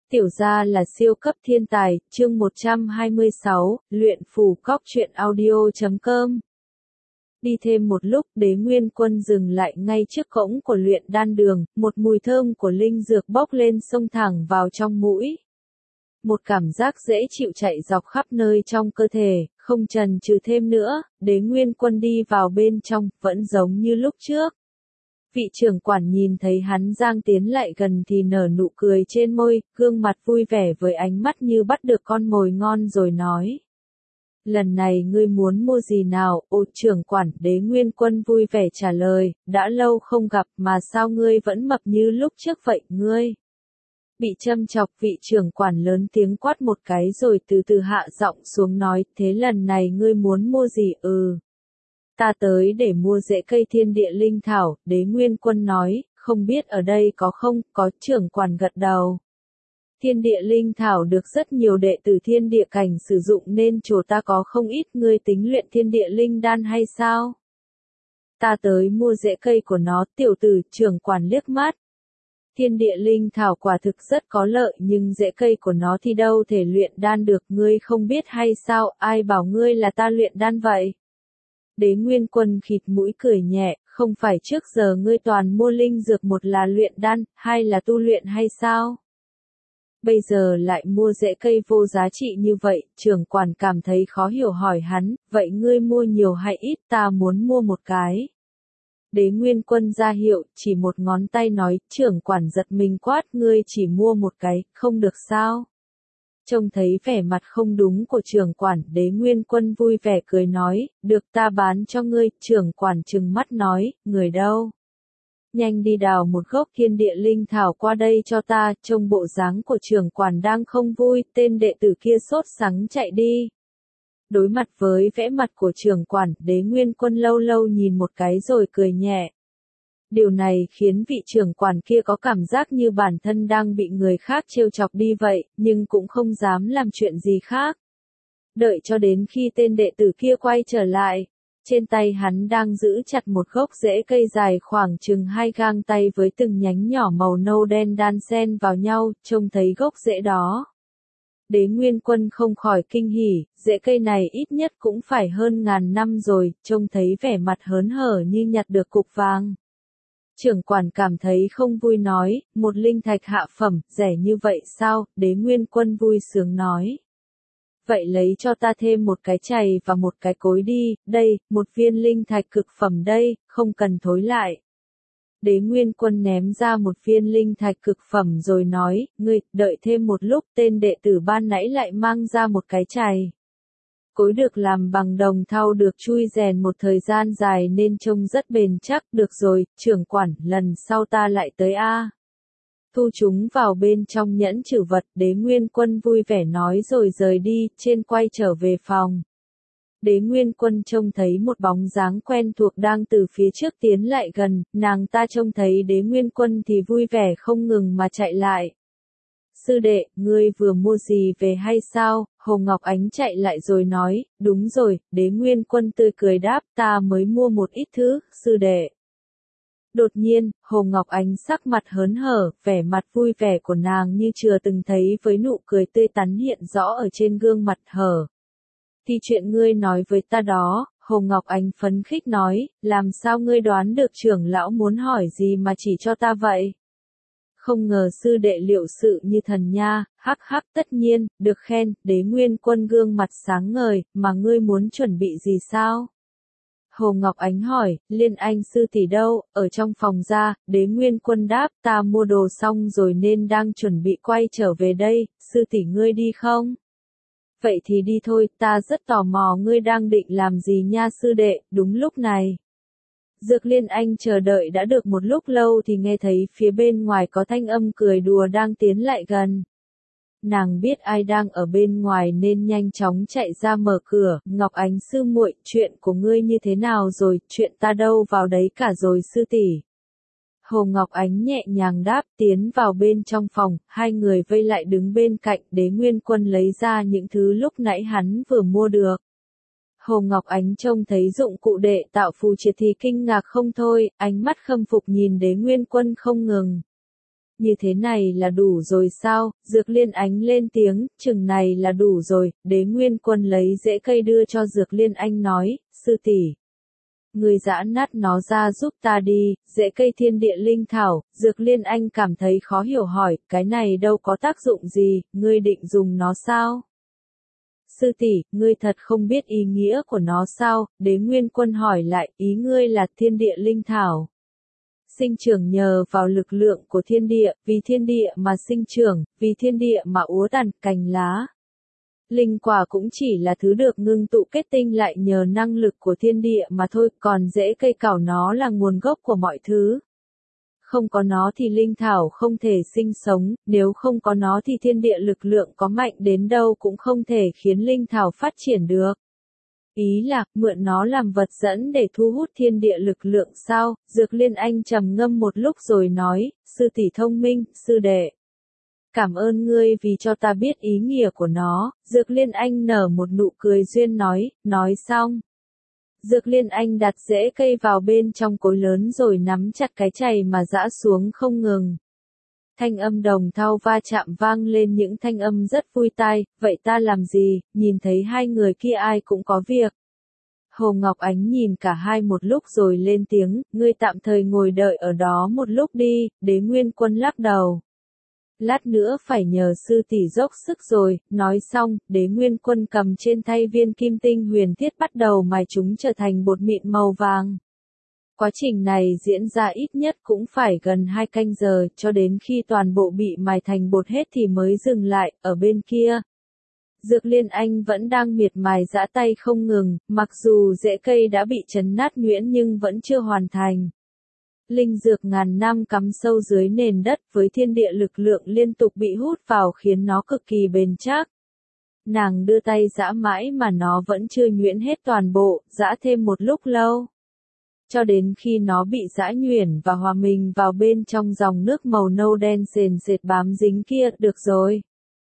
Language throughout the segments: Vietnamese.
Tiểu gia là siêu cấp thiên tài, chương 126, luyện phù cóc truyện audio.com. Đi thêm một lúc, Đế Nguyên Quân dừng lại ngay trước cổng của luyện đan đường, một mùi thơm của linh dược bốc lên xông thẳng vào trong mũi. Một cảm giác dễ chịu chạy dọc khắp nơi trong cơ thể, không chần chừ thêm nữa, Đế Nguyên Quân đi vào bên trong, vẫn giống như lúc trước. Vị trưởng quản nhìn thấy hắn giang tiến lại gần thì nở nụ cười trên môi, gương mặt vui vẻ với ánh mắt như bắt được con mồi ngon rồi nói. Lần này ngươi muốn mua gì nào? Ô trưởng quản, Đế Nguyên Quân vui vẻ trả lời, đã lâu không gặp mà sao ngươi vẫn mập như lúc trước vậy, ngươi? Bị châm chọc, vị trưởng quản lớn tiếng quát một cái rồi từ từ hạ giọng xuống nói, thế lần này ngươi muốn mua gì? Ta tới để mua rễ cây thiên địa linh thảo, Đế Nguyên Quân nói, không biết ở đây có không, có. Trưởng quản gật đầu. Thiên địa linh thảo được rất nhiều đệ tử thiên địa cảnh sử dụng nên chỗ ta có không ít. Ngươi tính luyện thiên địa linh đan hay sao? Ta tới mua rễ cây của nó. Tiểu tử, trưởng quản liếc mắt. Thiên địa linh thảo quả thực rất có lợi nhưng rễ cây của nó thì đâu thể luyện đan được, ngươi không biết hay sao? Ai bảo ngươi là ta luyện đan vậy? Đế Nguyên Quân khịt mũi cười nhẹ, không phải trước giờ ngươi toàn mua linh dược, một là luyện đan, hai là tu luyện hay sao? Bây giờ lại mua rễ cây vô giá trị như vậy, trưởng quản cảm thấy khó hiểu hỏi hắn, vậy ngươi mua nhiều hay ít? Ta muốn mua một cái. Đế Nguyên Quân ra hiệu, chỉ một ngón tay nói, trưởng quản giật mình quát, ngươi chỉ mua một cái, không được sao? Trông thấy vẻ mặt không đúng của trưởng quản, Đế Nguyên Quân vui vẻ cười nói, được, ta bán cho ngươi. Trưởng quản trừng mắt nói, người đâu? Nhanh đi đào một gốc thiên địa linh thảo qua đây cho ta. Trông bộ dáng của trưởng quản đang không vui, tên đệ tử kia sốt sắng chạy đi. Đối mặt với vẻ mặt của trưởng quản, Đế Nguyên Quân lâu lâu nhìn một cái rồi cười nhẹ. Điều này khiến vị trưởng quản kia có cảm giác như bản thân đang bị người khác trêu chọc đi vậy, nhưng cũng không dám làm chuyện gì khác. Đợi cho đến khi tên đệ tử kia quay trở lại, trên tay hắn đang giữ chặt một gốc rễ cây dài khoảng chừng 2 gang tay với từng nhánh nhỏ màu nâu đen đan xen vào nhau. Trông thấy gốc rễ đó, Đế Nguyên Quân không khỏi kinh hỉ, rễ cây này ít nhất cũng phải hơn 1000 năm rồi. Trông thấy vẻ mặt hớn hở như nhặt được cục vàng. Trưởng quản cảm thấy không vui nói, một linh thạch hạ phẩm, rẻ như vậy sao? Đế Nguyên Quân vui sướng nói. Vậy lấy cho ta thêm một cái chày và một cái cối đi, đây, một viên linh thạch cực phẩm đây, không cần thối lại. Đế Nguyên Quân ném ra một viên linh thạch cực phẩm rồi nói, ngươi, đợi thêm một lúc. Tên đệ tử ban nãy lại mang ra một cái chày. Cối được làm bằng đồng thau được chui rèn một thời gian dài nên trông rất bền chắc. Được rồi, trưởng quản, lần sau ta lại tới a. Thu chúng vào bên trong nhẫn trữ vật, Đế Nguyên Quân vui vẻ nói rồi rời đi. Trên quay trở về phòng, Đế Nguyên Quân trông thấy một bóng dáng quen thuộc đang từ phía trước tiến lại gần, nàng ta trông thấy Đế Nguyên Quân thì vui vẻ không ngừng mà chạy lại. Sư đệ, ngươi vừa mua gì về hay sao? Hồ Ngọc Ánh chạy lại rồi nói, đúng rồi. Đế Nguyên Quân tươi cười đáp, ta mới mua một ít thứ, sư đệ. Đột nhiên, Hồ Ngọc Ánh sắc mặt hớn hở, vẻ mặt vui vẻ của nàng như chưa từng thấy với nụ cười tươi tắn hiện rõ ở trên gương mặt hở. Thì chuyện ngươi nói với ta đó, Hồ Ngọc Ánh phấn khích nói, làm sao ngươi đoán được trưởng lão muốn hỏi gì mà chỉ cho ta vậy? Không ngờ sư đệ liệu sự như thần nha, hắc hắc. Tất nhiên, được khen. Đế Nguyên Quân gương mặt sáng ngời, mà ngươi muốn chuẩn bị gì sao? Hồ Ngọc Ánh hỏi, Liên Anh sư tỷ đâu? Ở trong phòng ra. Đế Nguyên Quân đáp, ta mua đồ xong rồi nên đang chuẩn bị quay trở về đây. Sư tỷ ngươi đi không? Vậy thì đi thôi, ta rất tò mò ngươi đang định làm gì nha sư đệ. Đúng lúc này, Dược Liên Anh chờ đợi đã được một lúc lâu thì nghe thấy phía bên ngoài có thanh âm cười đùa đang tiến lại gần. Nàng biết ai đang ở bên ngoài nên nhanh chóng chạy ra mở cửa. Ngọc Ánh sư muội, chuyện của ngươi như thế nào rồi? Chuyện ta đâu vào đấy cả rồi sư tỷ. Hồ Ngọc Ánh nhẹ nhàng đáp, tiến vào bên trong phòng. Hai người vây lại đứng bên cạnh. Đế Nguyên Quân lấy ra những thứ lúc nãy hắn vừa mua được. Hồ Ngọc Ánh trông thấy dụng cụ đệ tạo phù triệt thì kinh ngạc không thôi, ánh mắt khâm phục nhìn Đế Nguyên Quân không ngừng. Như thế này là đủ rồi sao? Dược Liên Ánh lên tiếng, chừng này là đủ rồi. Đế Nguyên Quân lấy rễ cây đưa cho Dược Liên Anh nói, sư tỷ, người giã nát nó ra giúp ta đi. Rễ cây thiên địa linh thảo. Dược Liên Anh cảm thấy khó hiểu hỏi, cái này đâu có tác dụng gì, ngươi định dùng nó sao? Sư tỷ, ngươi thật không biết ý nghĩa của nó sao? Đế Nguyên Quân hỏi lại, ý ngươi là thiên địa linh thảo. Sinh trưởng nhờ vào lực lượng của thiên địa, vì thiên địa mà sinh trưởng, vì thiên địa mà úa tàn cành lá. Linh quả cũng chỉ là thứ được ngưng tụ kết tinh lại nhờ năng lực của thiên địa mà thôi, còn rễ cây cảo nó là nguồn gốc của mọi thứ. Không có nó thì linh thảo không thể sinh sống, nếu không có nó thì thiên địa lực lượng có mạnh đến đâu cũng không thể khiến linh thảo phát triển được. Ý là, mượn nó làm vật dẫn để thu hút thiên địa lực lượng sao? Dược Liên Anh trầm ngâm một lúc rồi nói, sư tỷ thông minh, sư đệ. Cảm ơn ngươi vì cho ta biết ý nghĩa của nó. Dược Liên Anh nở một nụ cười duyên nói xong. Dược Liên Anh đặt rễ cây vào bên trong cối lớn rồi nắm chặt cái chày mà giã xuống không ngừng. Thanh âm đồng thau va chạm vang lên những thanh âm rất vui tai, vậy ta làm gì, nhìn thấy hai người kia ai cũng có việc. Hồ Ngọc Ánh nhìn cả hai một lúc rồi lên tiếng, ngươi tạm thời ngồi đợi ở đó một lúc đi. Đế Nguyên Quân lắc đầu. Lát nữa phải nhờ sư tỷ dốc sức rồi. Nói xong, Đế Nguyên Quân cầm trên tay viên kim tinh huyền thiết bắt đầu mài chúng trở thành bột mịn màu vàng. Quá trình này diễn ra ít nhất cũng phải gần 2 canh giờ, cho đến khi toàn bộ bị mài thành bột hết thì mới dừng lại. Ở bên kia, Dược Liên Anh vẫn đang miệt mài giã tay không ngừng, mặc dù rễ cây đã bị chấn nát nhuyễn nhưng vẫn chưa hoàn thành. Linh dược ngàn năm cắm sâu dưới nền đất với thiên địa lực lượng liên tục bị hút vào khiến nó cực kỳ bền chắc. Nàng đưa tay giã mãi mà nó vẫn chưa nhuyễn hết toàn bộ, giã thêm một lúc lâu. Cho đến khi nó bị giã nhuyễn và hòa mình vào bên trong dòng nước màu nâu đen sền sệt bám dính kia, được rồi.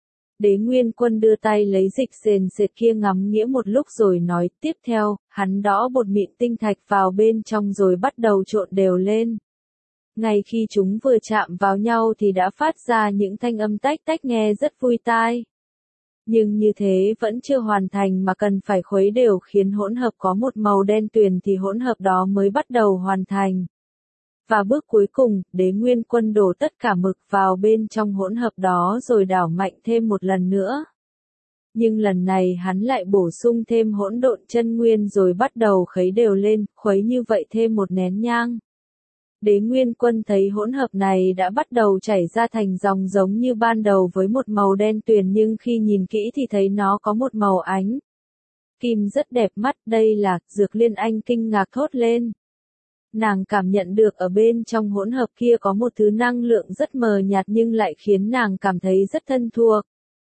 Đế Nguyên Quân đưa tay lấy dịch sền sệt kia ngắm nghĩa một lúc rồi nói, tiếp theo, hắn đõ bột mịn tinh thạch vào bên trong rồi bắt đầu trộn đều lên. Ngay khi chúng vừa chạm vào nhau thì đã phát ra những thanh âm tách tách nghe rất vui tai. Nhưng như thế vẫn chưa hoàn thành mà cần phải khuấy đều khiến hỗn hợp có một màu đen tuyền thì hỗn hợp đó mới bắt đầu hoàn thành. Và bước cuối cùng, Đế Nguyên Quân đổ tất cả mực vào bên trong hỗn hợp đó rồi đảo mạnh thêm một lần nữa. Nhưng lần này hắn lại bổ sung thêm hỗn độn chân nguyên rồi bắt đầu khuấy đều lên, khuấy như vậy thêm một nén nhang. Đế Nguyên Quân thấy hỗn hợp này đã bắt đầu chảy ra thành dòng giống như ban đầu với một màu đen tuyền nhưng khi nhìn kỹ thì thấy nó có một màu ánh kim rất đẹp mắt, đây là, Dược Liên Anh kinh ngạc thốt lên. Nàng cảm nhận được ở bên trong hỗn hợp kia có một thứ năng lượng rất mờ nhạt nhưng lại khiến nàng cảm thấy rất thân thuộc.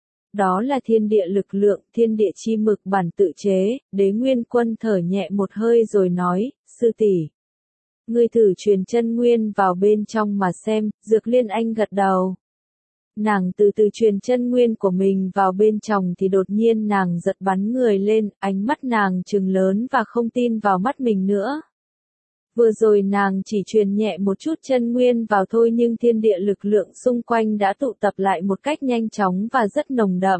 Đó là thiên địa lực lượng, thiên địa chi mực bản tự chế. Đế Nguyên Quân thở nhẹ một hơi rồi nói, sư tỷ, ngươi thử truyền chân nguyên vào bên trong mà xem. Dược Liên Anh gật đầu. Nàng từ từ truyền chân nguyên của mình vào bên trong thì đột nhiên nàng giật bắn người lên, ánh mắt nàng trừng lớn và không tin vào mắt mình nữa. Vừa rồi nàng chỉ truyền nhẹ một chút chân nguyên vào thôi nhưng thiên địa lực lượng xung quanh đã tụ tập lại một cách nhanh chóng và rất nồng đậm.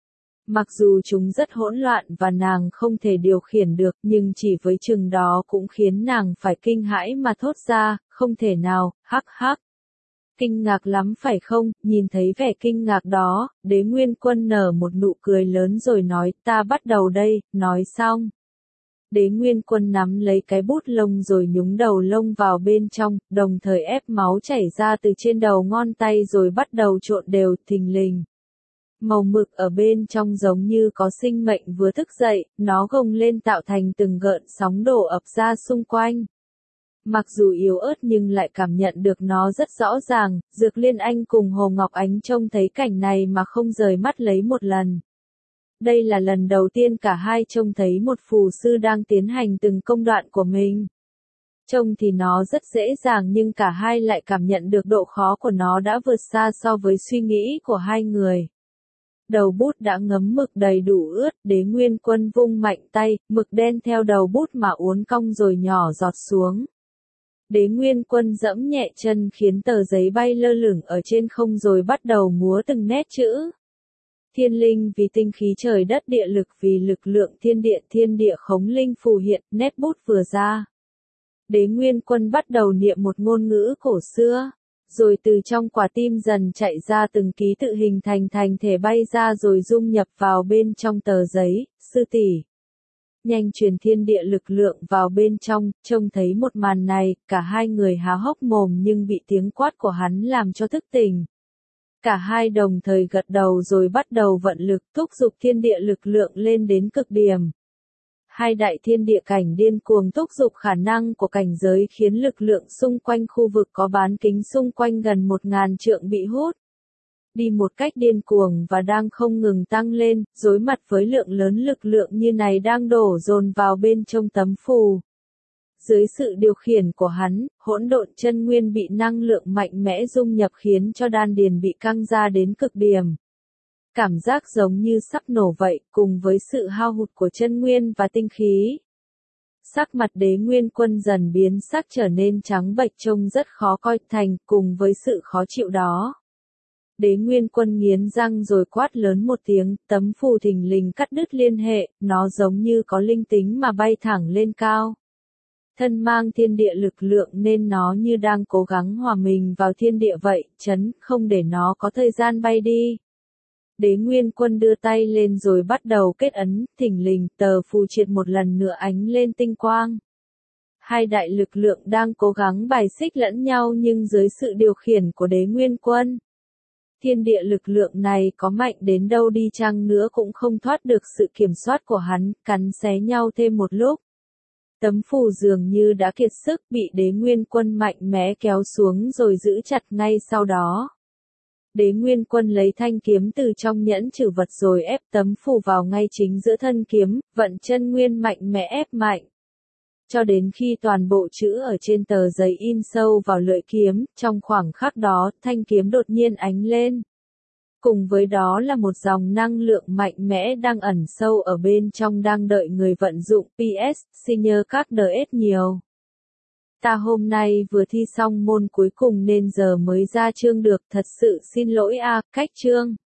Mặc dù chúng rất hỗn loạn và nàng không thể điều khiển được nhưng chỉ với chừng đó cũng khiến nàng phải kinh hãi mà thốt ra, không thể nào, hắc hắc. Kinh ngạc lắm phải không? Nhìn thấy vẻ kinh ngạc đó, Đế Nguyên Quân nở một nụ cười lớn rồi nói, ta bắt đầu đây. Nói xong, Đế Nguyên Quân nắm lấy cái bút lông rồi nhúng đầu lông vào bên trong, đồng thời ép máu chảy ra từ trên đầu ngón tay rồi bắt đầu trộn đều. Thình lình, màu mực ở bên trong giống như có sinh mệnh vừa thức dậy, nó gồng lên tạo thành từng gợn sóng đổ ập ra xung quanh. Mặc dù yếu ớt nhưng lại cảm nhận được nó rất rõ ràng. Dược Liên Anh cùng Hồ Ngọc Ánh trông thấy cảnh này mà không rời mắt lấy một lần. Đây là lần đầu tiên cả hai trông thấy một phù sư đang tiến hành từng công đoạn của mình. Trông thì nó rất dễ dàng nhưng cả hai lại cảm nhận được độ khó của nó đã vượt xa so với suy nghĩ của hai người. Đầu bút đã ngấm mực đầy đủ ướt, Đế Nguyên Quân vung mạnh tay, mực đen theo đầu bút mà uốn cong rồi nhỏ giọt xuống. Đế Nguyên Quân giẫm nhẹ chân khiến tờ giấy bay lơ lửng ở trên không rồi bắt đầu múa từng nét chữ. Thiên linh vì tinh khí trời đất, địa lực vì lực lượng thiên địa khống linh phù hiện, nét bút vừa ra. Đế Nguyên Quân bắt đầu niệm một ngôn ngữ cổ xưa, rồi từ trong quả tim dần chạy ra từng ký tự hình thành thể bay ra rồi dung nhập vào bên trong tờ giấy. Sư tỷ, nhanh truyền thiên địa lực lượng vào bên trong. Trông thấy một màn này, cả hai người há hốc mồm nhưng bị tiếng quát của hắn làm cho thức tỉnh. Cả hai đồng thời gật đầu rồi bắt đầu vận lực thúc giục thiên địa lực lượng lên đến cực điểm. Hai đại thiên địa cảnh điên cuồng thúc giục khả năng của cảnh giới khiến lực lượng xung quanh khu vực có bán kính xung quanh gần 1000 trượng bị hút đi một cách điên cuồng và đang không ngừng tăng lên, đối mặt với lượng lớn lực lượng như này đang đổ dồn vào bên trong tấm phù. Dưới sự điều khiển của hắn, hỗn độn chân nguyên bị năng lượng mạnh mẽ dung nhập khiến cho đan điền bị căng ra đến cực điểm. Cảm giác giống như sắp nổ vậy, cùng với sự hao hụt của chân nguyên và tinh khí. Sắc mặt Đế Nguyên Quân dần biến sắc trở nên trắng bệch trông rất khó coi thành, cùng với sự khó chịu đó. Đế Nguyên Quân nghiến răng rồi quát lớn một tiếng, tấm phù thình lình cắt đứt liên hệ, nó giống như có linh tính mà bay thẳng lên cao. Thân mang thiên địa lực lượng nên nó như đang cố gắng hòa mình vào thiên địa vậy, không để nó có thời gian bay đi. Đế Nguyên Quân đưa tay lên rồi bắt đầu kết ấn, thình lình tờ phù triệt một lần nữa ánh lên tinh quang. Hai đại lực lượng đang cố gắng bài xích lẫn nhau nhưng dưới sự điều khiển của Đế Nguyên Quân. Thiên địa lực lượng này có mạnh đến đâu đi chăng nữa cũng không thoát được sự kiểm soát của hắn, cắn xé nhau thêm một lúc. Tấm phù dường như đã kiệt sức bị Đế Nguyên Quân mạnh mẽ kéo xuống rồi giữ chặt ngay sau đó. Đế Nguyên Quân lấy thanh kiếm từ trong nhẫn trữ vật rồi ép tấm phù vào ngay chính giữa thân kiếm, vận chân nguyên mạnh mẽ ép mạnh. Cho đến khi toàn bộ chữ ở trên tờ giấy in sâu vào lưỡi kiếm, trong khoảng khắc đó, thanh kiếm đột nhiên ánh lên. Cùng với đó là một dòng năng lượng mạnh mẽ đang ẩn sâu ở bên trong đang đợi người vận dụng. PS, xin nhớ các DS nhiều. Ta hôm nay vừa thi xong môn cuối cùng nên giờ mới ra chương được, thật sự xin lỗi cách chương.